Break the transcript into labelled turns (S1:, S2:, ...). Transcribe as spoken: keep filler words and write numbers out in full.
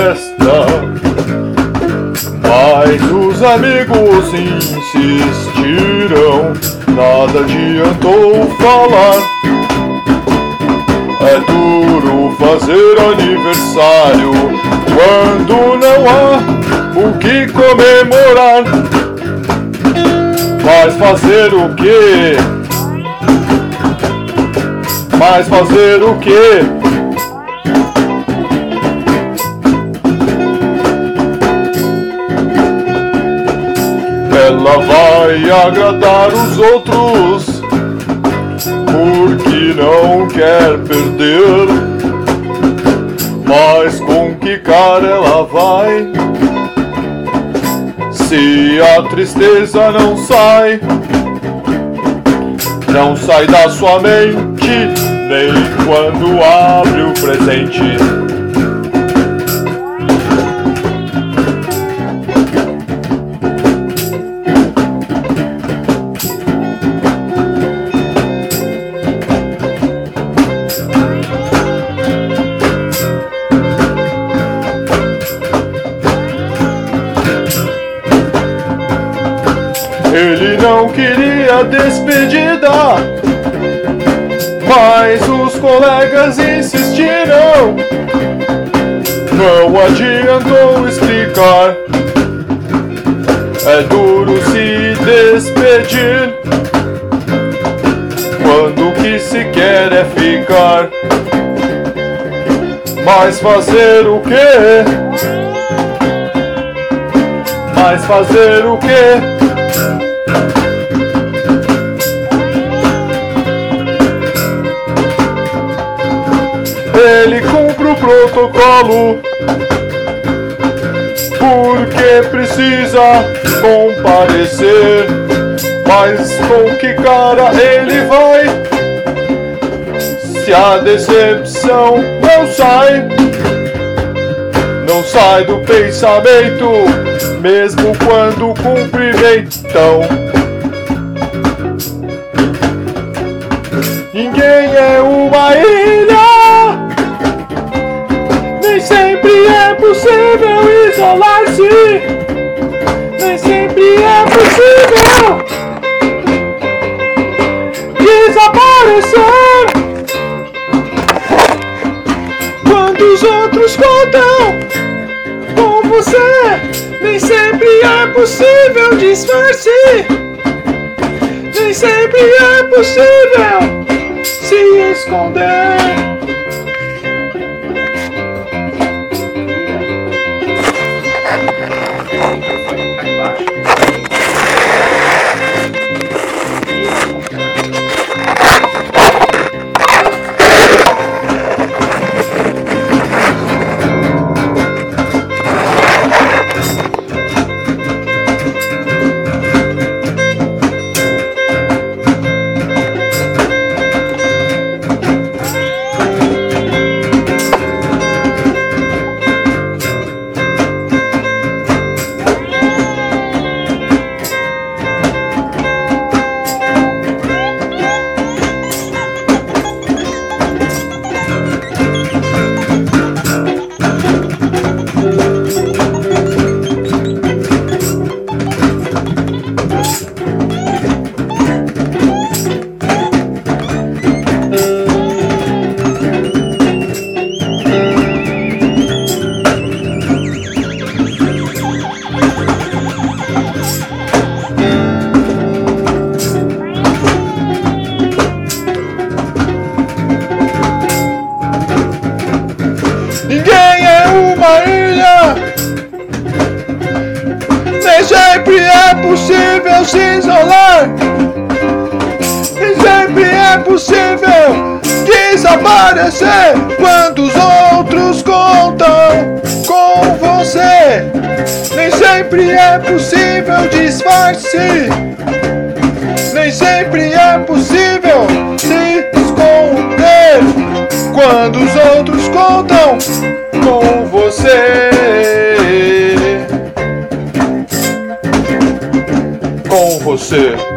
S1: festa, mas os amigos insistiram, nada adiantou falar. É duro fazer aniversário quando não há o que comemorar. Mas fazer o quê? Mas fazer o quê? Ela vai agradar os outros porque não quer perder. Mas com que cara ela vai? Se a tristeza não sai, não sai da sua mente, nem quando abre o presente. Ele não queria despedida, mas os colegas insistiram. Não adiantou explicar. É duro se despedir quando o que se quer é ficar. Mas fazer o quê? Mas fazer o quê? Ele cumpre o protocolo porque precisa comparecer. Mas com que cara ele vai? Se a decepção não sai, não sai do pensamento, mesmo quando cumprimentam. Ninguém é uma ilha, nem sempre é possível isolar-se, nem sempre é possível desaparecer. Quando os outros contam com você, nem sempre é possível disfarce, nem sempre é possível se esconder. Ninguém é uma ilha, nem sempre é possível se isolar, nem sempre é possível desaparecer. Quando os outros contam com você, nem sempre é possível disfarce, nem sempre é possível se esconder. Quando os outros contam com você, com você.